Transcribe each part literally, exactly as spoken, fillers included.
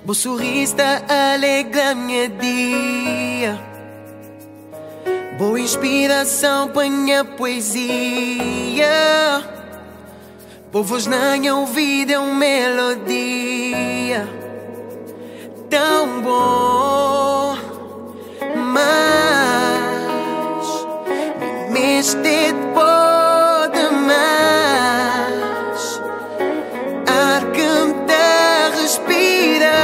Bo sorriso alegra minha dia. Boa inspiração para minha poesia. Por voz na minha ouvido é uma melodia tão bom, mas me mexe pode mais. Ar que me dá respira,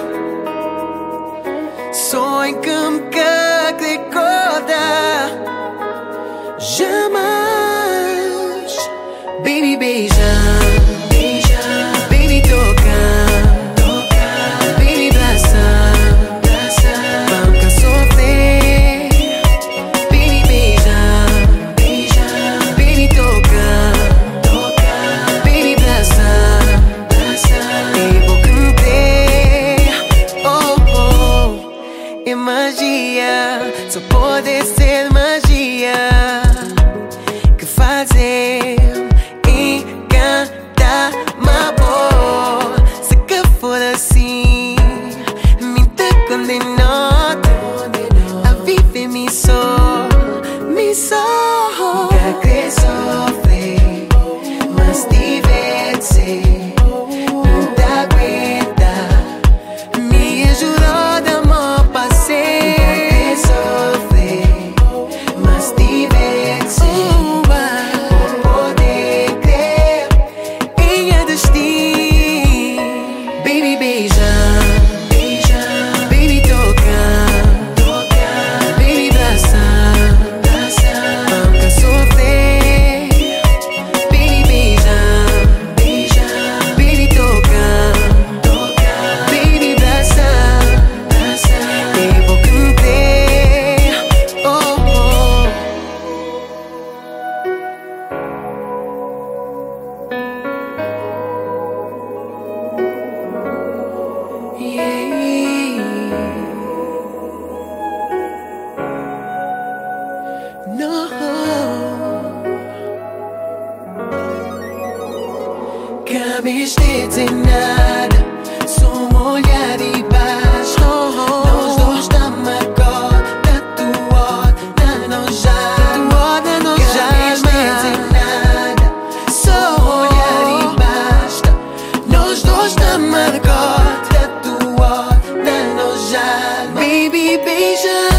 sonho que me recorda. Jamais, baby, beija, beija, baby, toca, toca, baby, abraça, abraça, vamos sofrer. Baby, beija, beija, baby, toca, toca, baby, abraça, abraça, é bom que me dê, oh, oh, é magia, só pode ser magia que fazer encantar uma boa. Se que for assim, me te condenou a viver me só, me só. Nunca quer sofrer, mas diverte-se, não te aguenta. Me ajudou de amor passeio. Baby, beija, beija, baby, toca, toca, baby, abraça, abraça, vamos sofrer. Baby, beija, beija, baby, toca, toca, baby, abraça, abraça, é bom que me dê, oh, no, camis de dizer nada, só um olhar e baixo. Nós dois estamos agora, tatuado na noja, tatuado na noja. Camis de dizer nada, só um olhar e basta. Nós dois estamos agora, tatuado na noja. Baby, beija.